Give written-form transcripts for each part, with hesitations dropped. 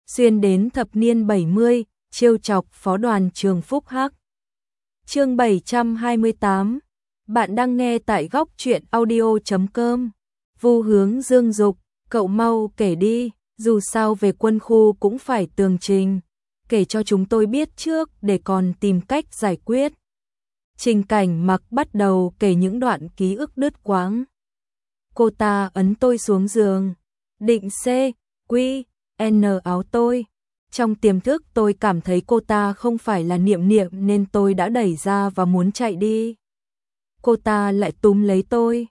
xuyên đến thập niên 70, trêu chọc phó đoàn trường Phúc Hắc. Chương 728. Bạn đang nghe tại góc truyện audio.com. Vu Hướng Dương dục, cậu mau kể đi, dù sao về quân khu cũng phải tường trình, kể cho chúng tôi biết trước để còn tìm cách giải quyết. Trình Cảnh Mặc bắt đầu kể những đoạn ký ức đứt quãng. Cô ta ấn tôi xuống giường, định C, Q, N áo tôi. Trong tiềm thức tôi cảm thấy cô ta không phải là Niệm Niệm nên tôi đã đẩy ra và muốn chạy đi. Cô ta lại túm lấy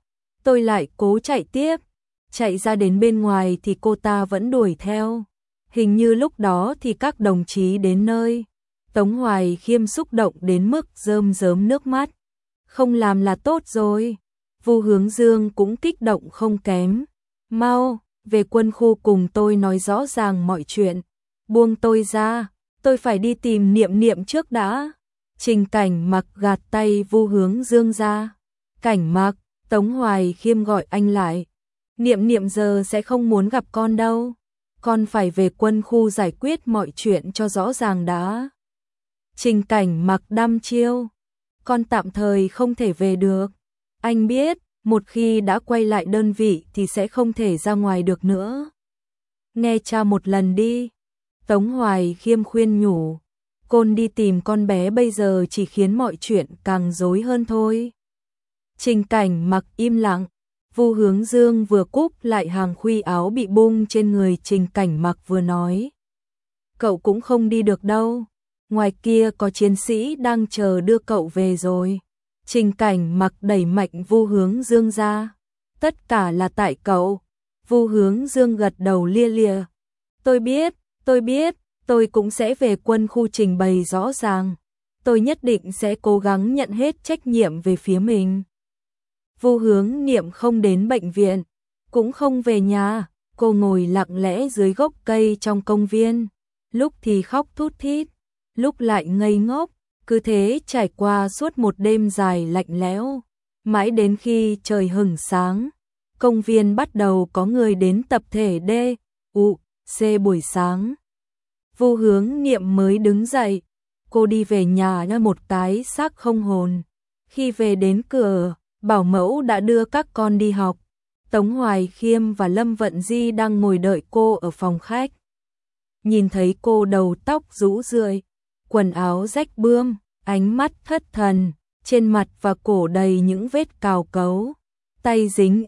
tôi lại cố chạy tiếp. Chạy ra đến bên ngoài thì cô ta vẫn đuổi theo. Hình như lúc đó thì các đồng chí đến nơi. Tống Hoài Khiêm xúc động đến mức rơm rớm nước mắt. Không làm là tốt rồi. Vu Hướng Dương cũng kích động không kém. Mau, về quân khu cùng tôi nói rõ ràng mọi chuyện. Buông tôi ra, tôi phải đi tìm Niệm Niệm trước đã. Trình Cảnh Mặc gạt tay Vu Hướng Dương ra. Cảnh Mặc, Tống Hoài Khiêm gọi anh lại. Niệm Niệm giờ sẽ không muốn gặp con đâu. Con phải về quân khu giải quyết mọi chuyện cho rõ ràng đã. Trình Cảnh Mặc đăm chiêu. Con tạm thời không thể về được. Anh biết, một khi đã quay lại đơn vị thì sẽ không thể ra ngoài được nữa. Nghe cha một lần đi. Tống Hoài Khiêm khuyên nhủ. Con đi tìm con bé bây giờ chỉ khiến mọi chuyện càng rối hơn thôi. Trình Cảnh Mặc im lặng. Vu Hướng Dương vừa cúp lại hàng khuy áo bị bung trên người Trình Cảnh Mặc vừa nói. Cậu cũng không đi được đâu. Ngoài kia có chiến sĩ đang chờ đưa cậu về rồi. Trình Cảnh Mặc đẩy mạnh Vu Hướng Dương ra. Tất cả là tại cậu. Vu Hướng Dương gật đầu lia lịa. Tôi biết, tôi cũng sẽ về quân khu trình bày rõ ràng. Tôi nhất định sẽ cố gắng nhận hết trách nhiệm về phía mình. Vu Hướng Niệm không đến bệnh viện, cũng không về nhà, cô ngồi lặng lẽ dưới gốc cây trong công viên, lúc thì khóc thút thít, lúc lại ngây ngốc, cứ thế trải qua suốt một đêm dài lạnh lẽo, mãi đến khi trời hửng sáng, công viên bắt đầu có người đến tập thể D, U, C buổi sáng. Vu Hướng Niệm mới đứng dậy, cô đi về nhà như một cái xác không hồn. Khi về đến cửa, bảo mẫu đã đưa các con đi học. Tống Hoài Khiêm và Lâm Vận Di đang ngồi đợi cô ở phòng khách. Nhìn thấy cô đầu tóc rũ rượi, quần áo rách bươm, ánh mắt thất thần, trên mặt và cổ đầy những vết cào cấu, tay dính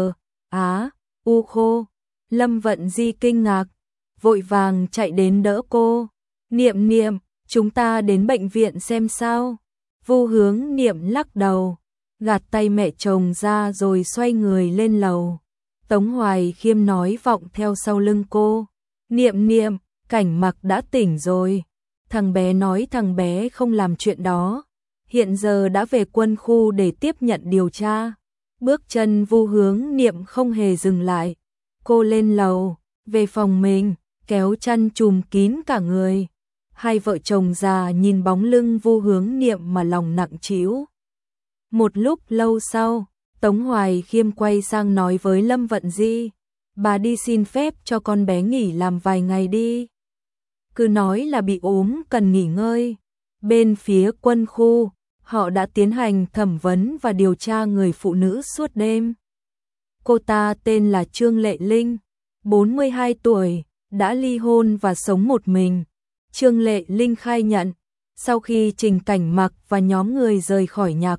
U khô. Lâm Vận Di kinh ngạc, vội vàng chạy đến đỡ cô. Niệm Niệm, chúng ta đến bệnh viện xem sao. Vu Hướng Niệm lắc đầu, gạt tay mẹ chồng ra rồi xoay người lên lầu. Tống Hoài Khiêm nói vọng theo sau lưng cô. Niệm Niệm, Cảnh Mặc đã tỉnh rồi. Thằng bé nói thằng bé không làm chuyện đó. Hiện giờ đã về quân khu để tiếp nhận điều tra. Bước chân Vu Hướng Niệm không hề dừng lại. Cô lên lầu, về phòng mình, kéo chăn trùm kín cả người. Hai vợ chồng già nhìn bóng lưng Vu Hướng Niệm mà lòng nặng trĩu. Một lúc lâu sau, Tống Hoài Khiêm quay sang nói với Lâm Vận Di. Bà đi xin phép cho con bé nghỉ làm vài ngày đi. Cứ nói là bị ốm cần nghỉ ngơi. Bên phía quân khu, họ đã tiến hành thẩm vấn và điều tra người phụ nữ suốt đêm. Cô ta tên là Trương Lệ Linh, 42 tuổi, đã ly hôn và sống một mình. Trương Lệ Linh khai nhận, sau khi Trình Cảnh Mặc và nhóm người rời khỏi nhà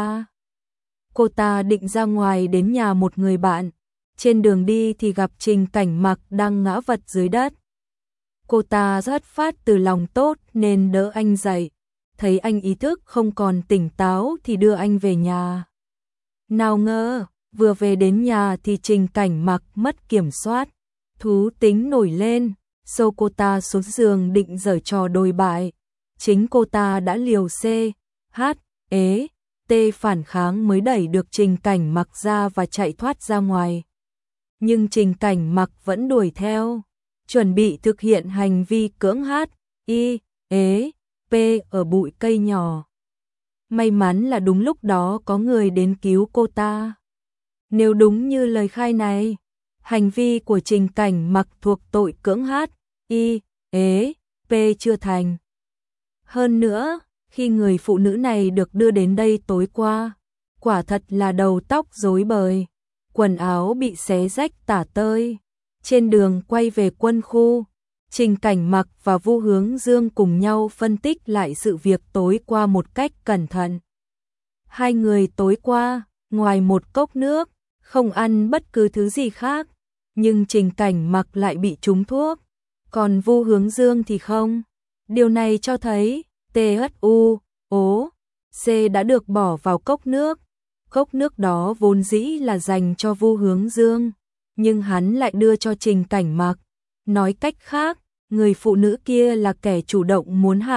cô ta định ra ngoài đến nhà một người bạn. Trên đường đi thì gặp Trình Cảnh Mặc đang ngã vật dưới đất. Cô ta xuất phát từ lòng tốt nên đỡ anh dậy. Thấy anh ý thức không còn tỉnh táo thì đưa anh về nhà. Nào ngờ, vừa về đến nhà thì Trình Cảnh Mặc mất kiểm soát. Thú tính nổi lên, xô cô ta xuống giường định giở trò đồi bại. Chính cô ta đã liều C, H, E, T phản kháng mới đẩy được Trình Cảnh Mặc ra và chạy thoát ra ngoài. Nhưng Trình Cảnh Mặc vẫn đuổi theo, chuẩn bị thực hiện hành vi cưỡng H, I, E, P ở bụi cây nhỏ. May mắn là đúng lúc đó có người đến cứu cô ta. Nếu đúng như lời khai này, hành vi của Trình Cảnh Mặc thuộc tội cưỡng H, y, ế, p chưa thành. Hơn nữa, khi người phụ nữ này được đưa đến đây tối qua, quả thật là đầu tóc rối bời, quần áo bị xé rách tả tơi. Trên đường quay về quân khu, Trình Cảnh Mặc và Vu Hướng Dương cùng nhau phân tích lại sự việc tối qua một cách cẩn thận. Hai người tối qua, ngoài một cốc nước, không ăn bất cứ thứ gì khác, nhưng Trình Cảnh Mặc lại bị trúng thuốc, còn Vu Hướng Dương thì không. Điều này cho thấy THU, ố, C đã được bỏ vào cốc nước. Cốc nước đó vốn dĩ là dành cho Vu Hướng Dương, nhưng hắn lại đưa cho Trình Cảnh Mặc. Nói cách khác, người phụ nữ kia là kẻ chủ động muốn hạ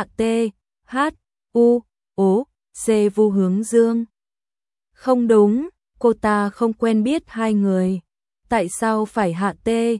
THU, ố, C Vu Hướng Dương. Không đúng, cô ta không quen biết hai người. Tại sao phải hạ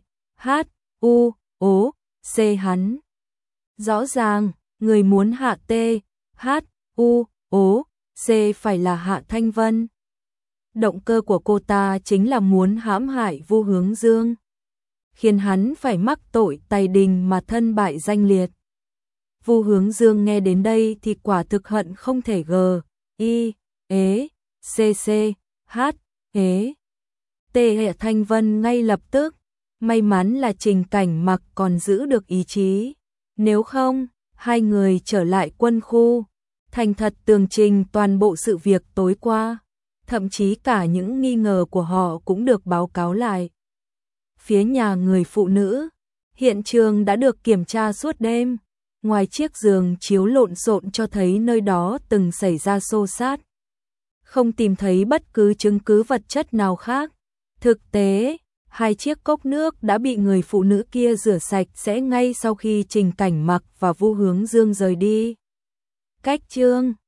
THU, ố, C hắn? Rõ ràng, người muốn hạ THU, ố, C phải là Hạ Thanh Vân. Động cơ của cô ta chính là muốn hãm hại Vu Hướng Dương, khiến hắn phải mắc tội tày đình mà thân bại danh liệt. Vu Hướng Dương nghe đến đây thì quả thực hận không thể y, ế, cc, h, ế. Hạ Thanh Vân ngay lập tức, may mắn là Trình Cảnh Mặc còn giữ được ý chí. Nếu không, hai người trở lại quân khu, thành thật tường trình toàn bộ sự việc tối qua, thậm chí cả những nghi ngờ của họ cũng được báo cáo lại. Phía nhà người phụ nữ, hiện trường đã được kiểm tra suốt đêm, ngoài chiếc giường chiếu lộn xộn cho thấy nơi đó từng xảy ra xô xát. Không tìm thấy bất cứ chứng cứ vật chất nào khác. Thực tế, hai chiếc cốc nước đã bị người phụ nữ kia rửa sạch sẽ ngay sau khi Trình Cảnh Mặc và Vu Hướng Dương rời đi. Cách chương